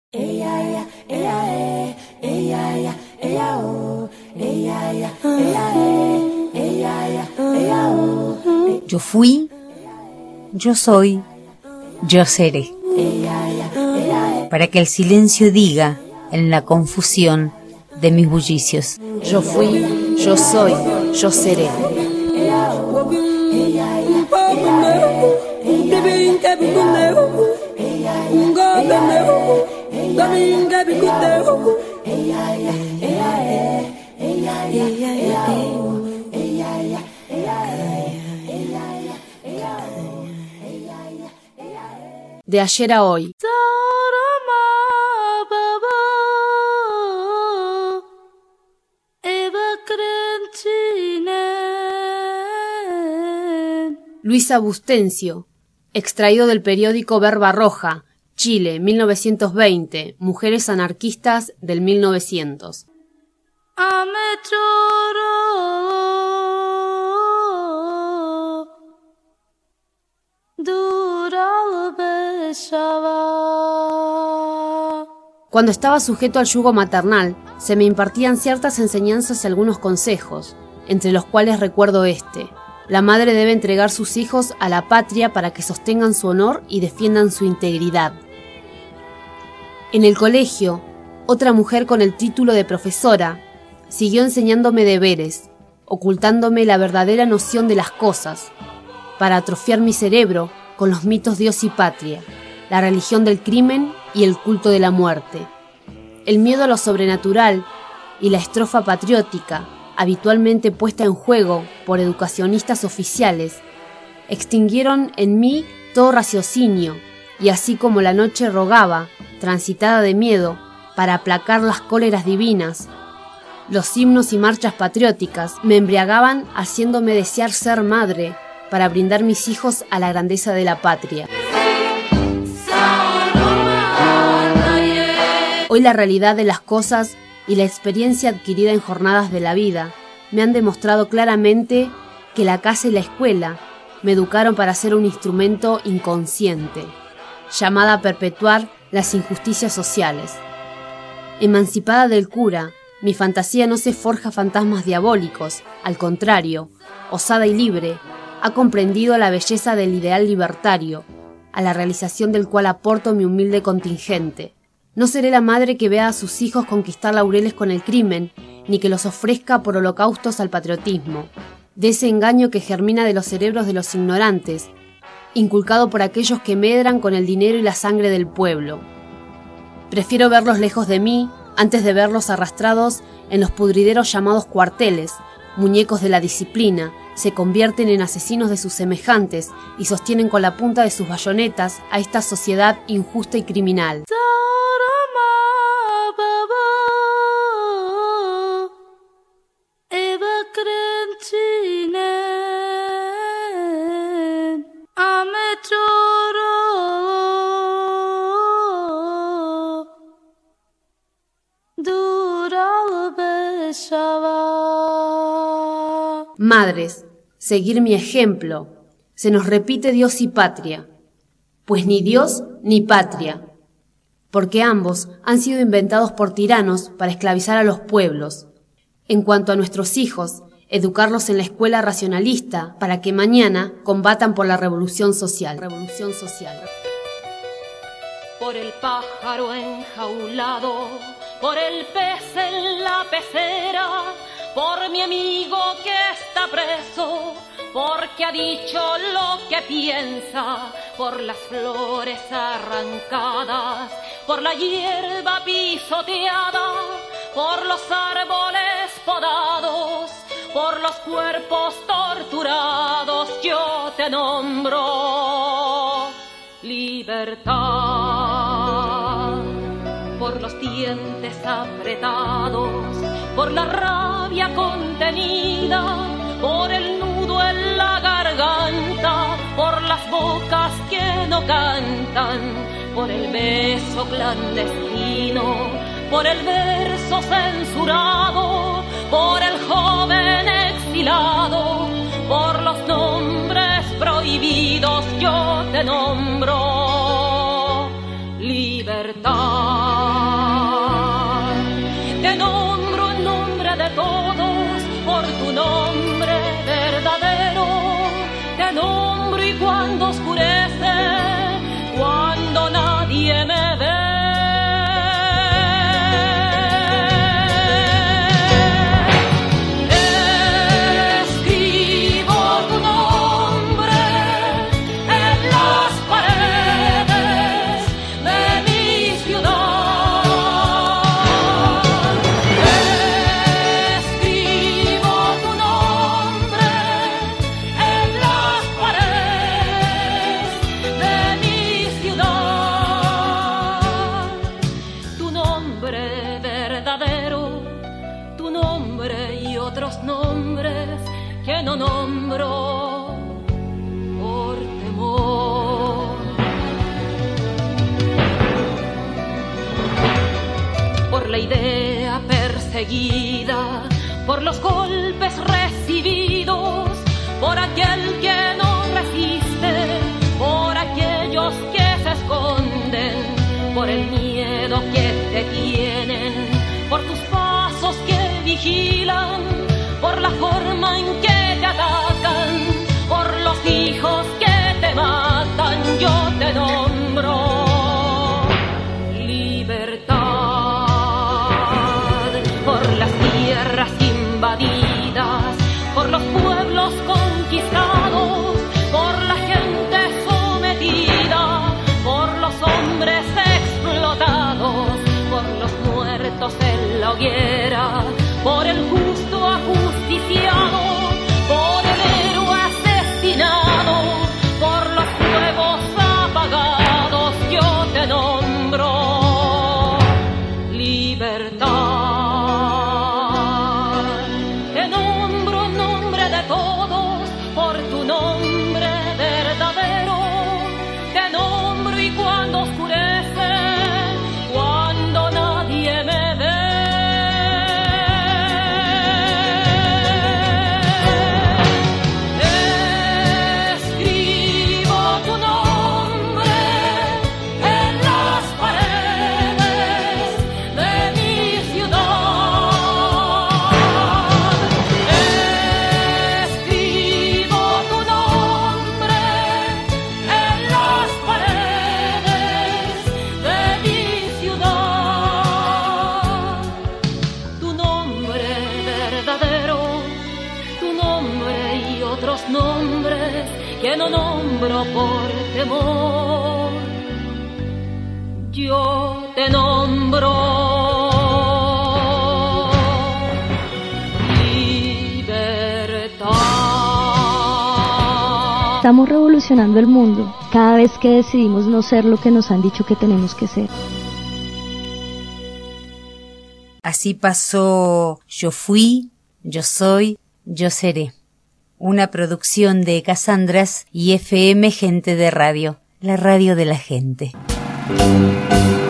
Yo fui, yo soy, yo seré. Para que el silencio diga en la confusión de mis bullicios. Yo fui, yo soy, yo seré. De ayer a hoy. Luisa Bustencio, extraído del periódico Verba Roja, Chile, 1920, Mujeres anarquistas del 1900. Cuando estaba sujeto al yugo maternal, se me impartían ciertas enseñanzas y algunos consejos, entre los cuales recuerdo este. La madre debe entregar sus hijos a la patria para que sostengan su honor y defiendan su integridad. En el colegio, otra mujer con el título de profesora siguió enseñándome deberes, ocultándome la verdadera noción de las cosas, para atrofiar mi cerebro con los mitos Dios y patria, la religión del crimen y el culto de la muerte. El miedo a lo sobrenatural y la estrofa patriótica, habitualmente puesta en juego por educacionistas oficiales, extinguieron en mí todo raciocinio, y así como la noche rogaba, transitada de miedo, para aplacar las cóleras divinas, los himnos y marchas patrióticas me embriagaban haciéndome desear ser madre para brindar mis hijos a la grandeza de la patria. Hoy la realidad de las cosas y la experiencia adquirida en jornadas de la vida me han demostrado claramente que la casa y la escuela me educaron para ser un instrumento inconsciente, llamada a perpetuar las injusticias sociales. Emancipada del cura, mi fantasía no se forja fantasmas diabólicos, al contrario, osada y libre, ha comprendido la belleza del ideal libertario, a la realización del cual aporto mi humilde contingente. No seré la madre que vea a sus hijos conquistar laureles con el crimen, ni que los ofrezca por holocaustos al patriotismo, de ese engaño que germina de los cerebros de los ignorantes, inculcado por aquellos que medran con el dinero y la sangre del pueblo. Prefiero verlos lejos de mí, antes de verlos arrastrados en los pudrideros llamados cuarteles, muñecos de la disciplina, se convierten en asesinos de sus semejantes y sostienen con la punta de sus bayonetas a esta sociedad injusta y criminal. Madres, seguir mi ejemplo. Se nos repite Dios y patria, pues ni Dios ni patria, porque ambos han sido inventados por tiranos para esclavizar a los pueblos. En cuanto a nuestros hijos, educarlos en la escuela racionalista para que mañana combatan por la revolución social. Por el pájaro enjaulado, por el pez en la pecera, por mi amigo que está preso, porque ha dicho lo que piensa, por las flores arrancadas, por la hierba pisoteada, por los árboles podados, por los cuerpos torturados, yo te nombro libertad. Por los dientes apretados, por la rabia contenida, por el nudo en la garganta, por las bocas que no cantan, por el beso clandestino, por el verso censurado, por el joven exilado, por los nombres prohibidos, yo te nombro libertad. otros nombres que no nombro por temor. Por la idea perseguida, por los golpes recibidos, por aquel que no resiste, por aquellos que se esconden, por el miedo que te tienen, por tus pasos que vigilan, por la forma en que te atacan, por los hijos que te matan, yo te nombro libertad. Por las tierras invadidas, por los pueblos conquistados, por la gente sometida, por los hombres explotados, por los muertos en la hoguera, por el justo ajusticiado, por el héroe asesinado, por los fuegos apagados, yo te nombro libertad. Te nombro nombre de todos por tu nombre verdadero. Te nombro y cuando oscurece, cuando nadie me ve, escribo tu nombre en las paredes de mi ciudad. Escribo tu nombre en las paredes de mi ciudad. Tu nombre verdadero, tu nombre y otros nombres que no nombro por temor. Yo te nombro libertad. Estamos revolucionando el mundo cada vez que decidimos no ser lo que nos han dicho que tenemos que ser. Así pasó Yo fui, yo soy, yo seré. Una producción de Casandras y FM Gente de Radio, la radio de la gente.